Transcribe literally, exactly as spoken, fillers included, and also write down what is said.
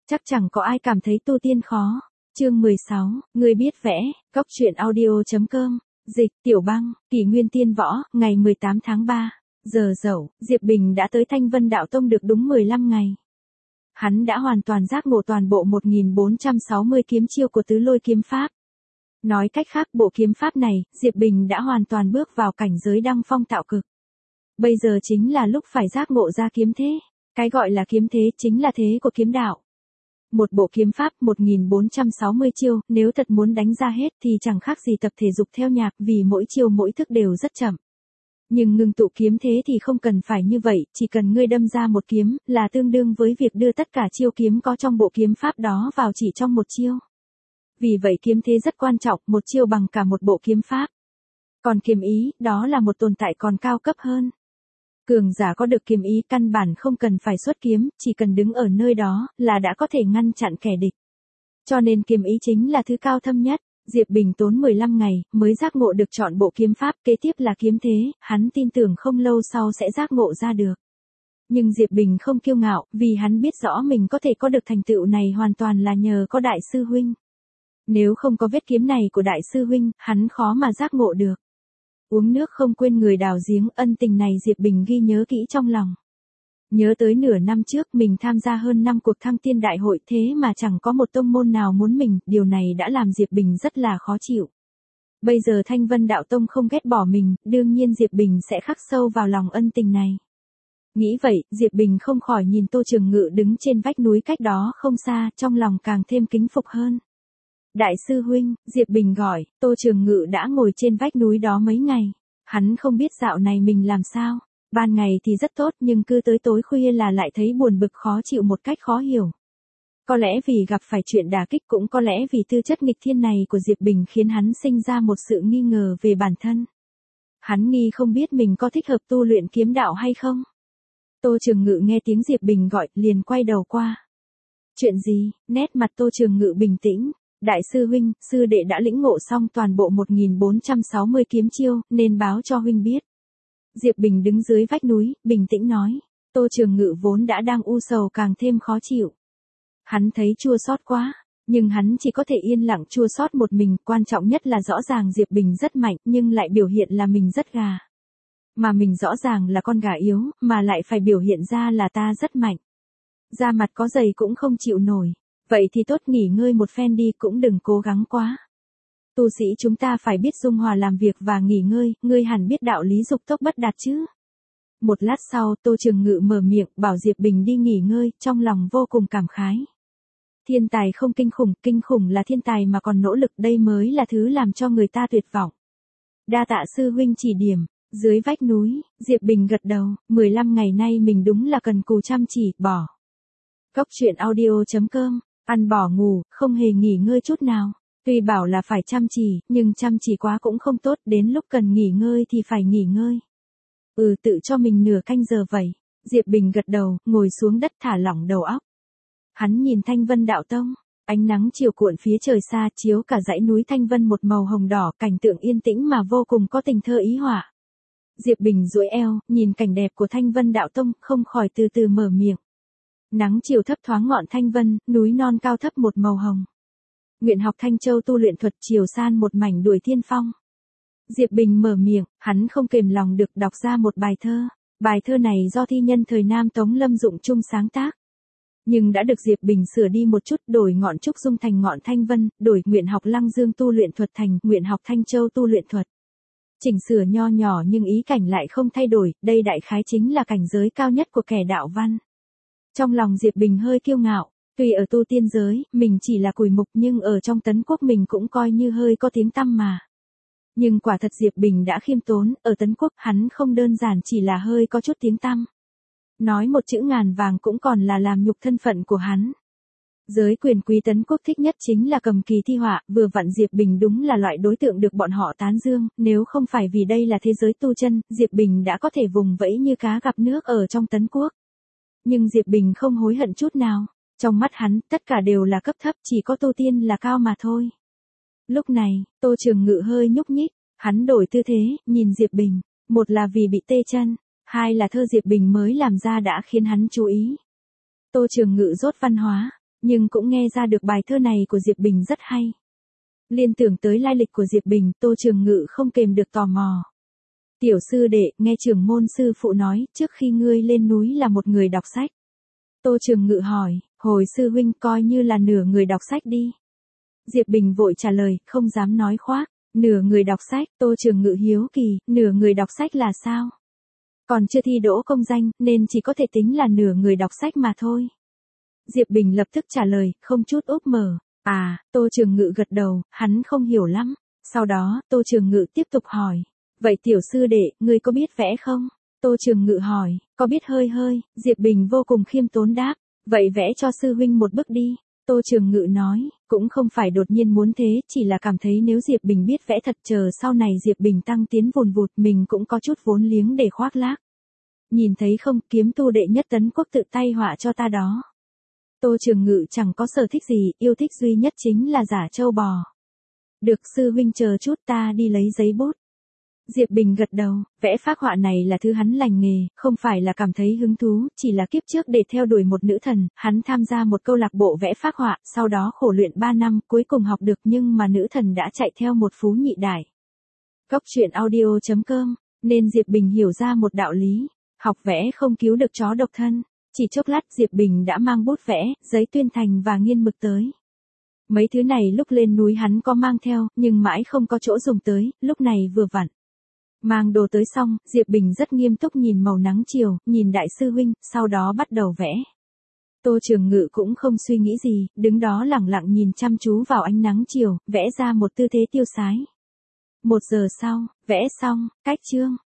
Chắc chẳng có ai cảm thấy tu tiên khó. Chương mười sáu, người biết vẽ, góc truyện audio.com, dịch, Tiểu Băng, Kỷ Nguyên Tiên Võ, ngày mười tám tháng ba, giờ dậu, Diệp Bình đã tới Thanh Vân Đạo Tông được đúng mười lăm ngày. Hắn đã hoàn toàn giác ngộ toàn bộ một nghìn bốn trăm sáu mươi kiếm chiêu của tứ lôi kiếm pháp. Nói cách khác bộ kiếm pháp này, Diệp Bình đã hoàn toàn bước vào cảnh giới đăng phong tạo cực. Bây giờ chính là lúc phải giác ngộ ra kiếm thế. Cái gọi là kiếm thế chính là thế của kiếm đạo. Một bộ kiếm pháp một nghìn bốn trăm sáu mươi chiêu, nếu thật muốn đánh ra hết thì chẳng khác gì tập thể dục theo nhạc vì mỗi chiêu mỗi thức đều rất chậm. Nhưng ngưng tụ kiếm thế thì không cần phải như vậy, chỉ cần ngươi đâm ra một kiếm là tương đương với việc đưa tất cả chiêu kiếm có trong bộ kiếm pháp đó vào chỉ trong một chiêu. Vì vậy kiếm thế rất quan trọng, một chiêu bằng cả một bộ kiếm pháp. Còn kiếm ý, đó là một tồn tại còn cao cấp hơn. Cường giả có được kiếm ý căn bản không cần phải xuất kiếm, chỉ cần đứng ở nơi đó là đã có thể ngăn chặn kẻ địch. Cho nên kiếm ý chính là thứ cao thâm nhất. Diệp Bình tốn mười lăm ngày mới giác ngộ được chọn bộ kiếm pháp, kế tiếp là kiếm thế, hắn tin tưởng không lâu sau sẽ giác ngộ ra được. Nhưng Diệp Bình không kiêu ngạo, vì hắn biết rõ mình có thể có được thành tựu này hoàn toàn là nhờ có đại sư huynh. Nếu không có vết kiếm này của đại sư huynh, hắn khó mà giác ngộ được. Uống nước không quên người đào giếng, ân tình này Diệp Bình ghi nhớ kỹ trong lòng. Nhớ tới nửa năm trước mình tham gia hơn năm cuộc thăng tiên đại hội thế mà chẳng có một tông môn nào muốn mình, điều này đã làm Diệp Bình rất là khó chịu. Bây giờ Thanh Vân Đạo Tông không ghét bỏ mình, đương nhiên Diệp Bình sẽ khắc sâu vào lòng ân tình này. Nghĩ vậy, Diệp Bình không khỏi nhìn Tô Trường Ngự đứng trên vách núi cách đó không xa, trong lòng càng thêm kính phục hơn. Đại sư huynh, Diệp Bình gọi, Tô Trường Ngự đã ngồi trên vách núi đó mấy ngày. Hắn không biết dạo này mình làm sao. Ban ngày thì rất tốt nhưng cứ tới tối khuya là lại thấy buồn bực khó chịu một cách khó hiểu. Có lẽ vì gặp phải chuyện đả kích, cũng có lẽ vì tư chất nghịch thiên này của Diệp Bình khiến hắn sinh ra một sự nghi ngờ về bản thân. Hắn nghi không biết mình có thích hợp tu luyện kiếm đạo hay không. Tô Trường Ngự nghe tiếng Diệp Bình gọi, liền quay đầu qua. Chuyện gì? Nét mặt Tô Trường Ngự bình tĩnh. Đại sư huynh, sư đệ đã lĩnh ngộ xong toàn bộ một nghìn bốn trăm sáu mươi kiếm chiêu, nên báo cho huynh biết. Diệp Bình đứng dưới vách núi, bình tĩnh nói. Tô Trường Ngự vốn đã đang u sầu càng thêm khó chịu. Hắn thấy chua xót quá, nhưng hắn chỉ có thể yên lặng chua xót một mình, quan trọng nhất là rõ ràng Diệp Bình rất mạnh, nhưng lại biểu hiện là mình rất gà. Mà mình rõ ràng là con gà yếu, mà lại phải biểu hiện ra là ta rất mạnh. Da mặt có dày cũng không chịu nổi. Vậy thì tốt, nghỉ ngơi một phen đi, cũng đừng cố gắng quá. Tu sĩ chúng ta phải biết dung hòa làm việc và nghỉ ngơi, ngươi hẳn biết đạo lý dục tốc bất đạt chứ. Một lát sau, Tô Trường Ngự mở miệng, bảo Diệp Bình đi nghỉ ngơi, trong lòng vô cùng cảm khái. Thiên tài không kinh khủng, kinh khủng là thiên tài mà còn nỗ lực, đây mới là thứ làm cho người ta tuyệt vọng. Đa tạ sư huynh chỉ điểm. Dưới vách núi, Diệp Bình gật đầu, mười lăm ngày nay mình đúng là cần cù chăm chỉ, bỏ. Góc truyện audio.com, ăn bỏ ngủ, không hề nghỉ ngơi chút nào. Tuy bảo là phải chăm chỉ, nhưng chăm chỉ quá cũng không tốt, đến lúc cần nghỉ ngơi thì phải nghỉ ngơi. Ừ, tự cho mình nửa canh giờ vậy. Diệp Bình gật đầu, ngồi xuống đất thả lỏng đầu óc. Hắn nhìn Thanh Vân Đạo Tông, ánh nắng chiều cuộn phía trời xa chiếu cả dãy núi Thanh Vân một màu hồng đỏ, cảnh tượng yên tĩnh mà vô cùng có tình thơ ý họa. Diệp Bình duỗi eo, nhìn cảnh đẹp của Thanh Vân Đạo Tông, không khỏi từ từ mở miệng. Nắng chiều thấp thoáng ngọn Thanh Vân, núi non cao thấp một màu hồng. Nguyện học Thanh Châu tu luyện thuật chiều san một mảnh đuổi thiên phong. Diệp Bình mở miệng, hắn không kềm lòng được đọc ra một bài thơ. Bài thơ này do thi nhân thời Nam Tống Lâm Dụng Trung sáng tác. Nhưng đã được Diệp Bình sửa đi một chút, đổi ngọn trúc dung thành ngọn Thanh Vân, đổi nguyện học Lăng Dương tu luyện thuật thành nguyện học Thanh Châu tu luyện thuật. Chỉnh sửa nho nhỏ nhưng ý cảnh lại không thay đổi, đây đại khái chính là cảnh giới cao nhất của kẻ đạo văn. Trong lòng Diệp Bình hơi kiêu ngạo, tuy ở tu tiên giới, mình chỉ là cùi mục nhưng ở trong Tấn Quốc mình cũng coi như hơi có tiếng tăm mà. Nhưng quả thật Diệp Bình đã khiêm tốn, ở Tấn Quốc hắn không đơn giản chỉ là hơi có chút tiếng tăm. Nói một chữ ngàn vàng cũng còn là làm nhục thân phận của hắn. Giới quyền quý Tấn Quốc thích nhất chính là cầm kỳ thi họa, vừa vặn Diệp Bình đúng là loại đối tượng được bọn họ tán dương, nếu không phải vì đây là thế giới tu chân, Diệp Bình đã có thể vùng vẫy như cá gặp nước ở trong Tấn Quốc. Nhưng Diệp Bình không hối hận chút nào, trong mắt hắn, tất cả đều là cấp thấp, chỉ có tu tiên là cao mà thôi. Lúc này, Tô Trường Ngự hơi nhúc nhích, hắn đổi tư thế, nhìn Diệp Bình, một là vì bị tê chân, hai là thơ Diệp Bình mới làm ra đã khiến hắn chú ý. Tô Trường Ngự rốt văn hóa, nhưng cũng nghe ra được bài thơ này của Diệp Bình rất hay. Liên tưởng tới lai lịch của Diệp Bình, Tô Trường Ngự không kềm được tò mò. Tiểu sư đệ, nghe trưởng môn sư phụ nói, trước khi ngươi lên núi là một người đọc sách. Tô Trường Ngự hỏi, hồi sư huynh coi như là nửa người đọc sách đi. Diệp Bình vội trả lời, không dám nói khoác, nửa người đọc sách. Tô Trường Ngự hiếu kỳ, nửa người đọc sách là sao? Còn chưa thi đỗ công danh, nên chỉ có thể tính là nửa người đọc sách mà thôi. Diệp Bình lập tức trả lời, không chút úp mở. À, Tô Trường Ngự gật đầu, hắn không hiểu lắm. Sau đó, Tô Trường Ngự tiếp tục hỏi. Vậy tiểu sư đệ, ngươi có biết vẽ không? Tô Trường Ngự hỏi, có biết hơi hơi. Diệp Bình vô cùng khiêm tốn đáp. Vậy vẽ cho sư huynh một bức đi. Tô Trường Ngự nói, cũng không phải đột nhiên muốn thế, chỉ là cảm thấy nếu Diệp Bình biết vẽ thật chờ sau này Diệp Bình tăng tiến vùn vụt mình cũng có chút vốn liếng để khoác lác. Nhìn thấy không, kiếm tu đệ nhất tấn quốc tự tay họa cho ta đó. Tô Trường Ngự chẳng có sở thích gì, yêu thích duy nhất chính là giả trâu bò. Được sư huynh chờ chút ta đi lấy giấy bút. Diệp Bình gật đầu, vẽ phác họa này là thứ hắn lành nghề, không phải là cảm thấy hứng thú, chỉ là kiếp trước để theo đuổi một nữ thần, hắn tham gia một câu lạc bộ vẽ phác họa, sau đó khổ luyện ba năm, cuối cùng học được nhưng mà nữ thần đã chạy theo một phú nhị đại. Góc truyện audio chấm com, nên Diệp Bình hiểu ra một đạo lý, học vẽ không cứu được chó độc thân. Chỉ chốc lát Diệp Bình đã mang bút vẽ, giấy tuyên thành và nghiên mực tới. Mấy thứ này lúc lên núi hắn có mang theo, nhưng mãi không có chỗ dùng tới, lúc này vừa vặn. Mang đồ tới xong, Diệp Bình rất nghiêm túc nhìn màu nắng chiều, nhìn đại sư huynh, sau đó bắt đầu vẽ. Tô Trường Ngự cũng không suy nghĩ gì, đứng đó lẳng lặng nhìn chăm chú vào ánh nắng chiều, vẽ ra một tư thế tiêu sái. Một giờ sau, vẽ xong, cách chương.